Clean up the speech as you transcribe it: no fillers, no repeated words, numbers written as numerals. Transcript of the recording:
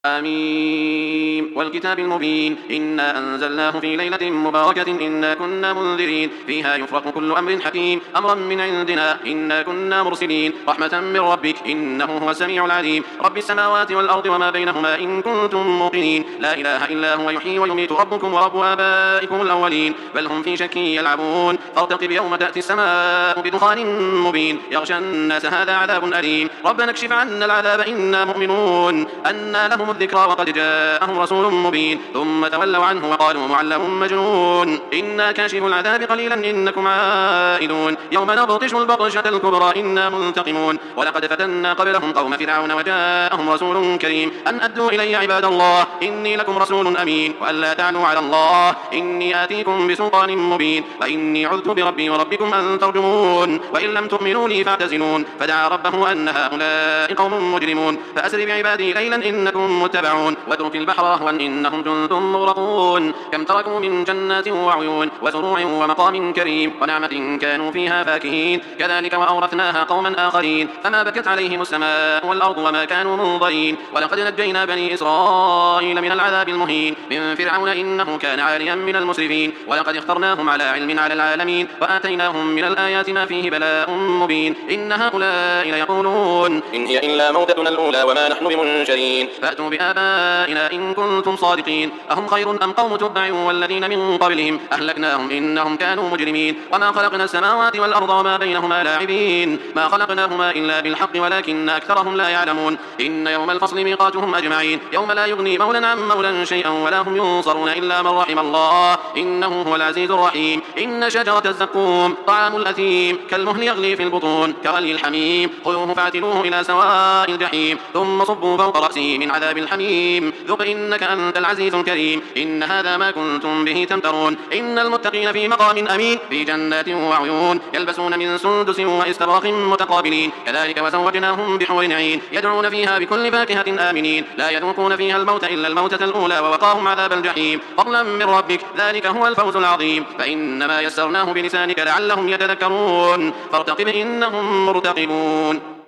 آمين والكتاب المبين إنا أنزلناه في ليلة مباركة إنا كنا منذرين فيها يفرق كل أمر حكيم أمرا من عندنا إنا كنا مرسلين رحمة من ربك إنه هو السميع العليم رب السماوات والأرض وما بينهما إن كنتم موقنين لا إله إلا هو يحيي ويميت ربكم ورب آبائكم الأولين بل هم في شك يلعبون فارتقب يوم تأتي السماء بدخان مبين يغشى الناس هذا عذاب أليم ربنا اكشف عنا العذاب إنا مؤمنون أنى لهم الذكرى وقد جاءهم رسول مبين ثم تولوا عنه وقالوا معلم مجنون إنا كاشف العذاب قليلا إنكم عائدون يوم نبطش البطشة الكبرى إنا منتقمون ولقد فتنا قبلهم قوم فرعون وجاءهم رسول كريم أن أدوا إلي عباد الله إني لكم رسول أمين وألا تعلوا على الله إني آتيكم بسلطان مبين وإني عذت بربي وربكم أن ترجمون وإن لم تؤمنوا لي فاعتزلون فدعا ربه أن هؤلاء قوم مجرمون فأسر بعبادي ليلا إنكم متبعون واترك البحر رهوا إنهم جند مغرقون كم تركوا من جنات وعيون وزروع ومقام كريم ونعمة كانوا فيها فاكهين كذلك وأورثناها قوما آخرين فما بكت عليهم السماء والأرض وما كانوا منظرين ولقد نجينا بني إسرائيل من العذاب المهين من فرعون إنه كان عاليا من المسرفين ولقد اخترناهم على علم على العالمين وآتيناهم من الآيات ما فيه بلاء مبين إن هؤلاء ليقولون إن هي إلا موتتنا الأولى وما نحن بمنشرين فأتوا بآبائنا إن كنتم صادقين أهم خير أم قوم تبع والذين من قبلهم أهلكناهم إنهم كانوا مجرمين وما خلقنا السماوات والأرض وما بينهما لاعبين ما خلقناهما إلا بالحق ولكن أكثرهم لا يعلمون إن يوم الفصل ميقاتهم أجمعين يوم لا يغني مولا عن مولا شيئا ولا هم ينصرون إلا من رحم الله إنه هو العزيز الرحيم إن شجرة الزقوم طعام الأثيم كالمهل يغلي في البطون كغلي الحميم خذوه فاعتلوه إلى سواء الجحيم ثم صبوا فوق رأسه من عذاب الحميم ذق إنك أنت العزيز الكريم إن هذا ما كنتم به تمترون إن المتقين في مقام أمين في جنات وعيون يلبسون من سندس واستبرق متقابلين كذلك وزوجناهم بحور عين يدعون فيها بكل فاكهة آمنين لا يذوقون فيها الموت إلا الموتة الأولى ووقاهم عذاب الجحيم فضلا من ربك ذلك هو الفوز العظيم فإنما يسرناه بلسانك لعلهم يتذكرون فارتقب إنهم مرتقبون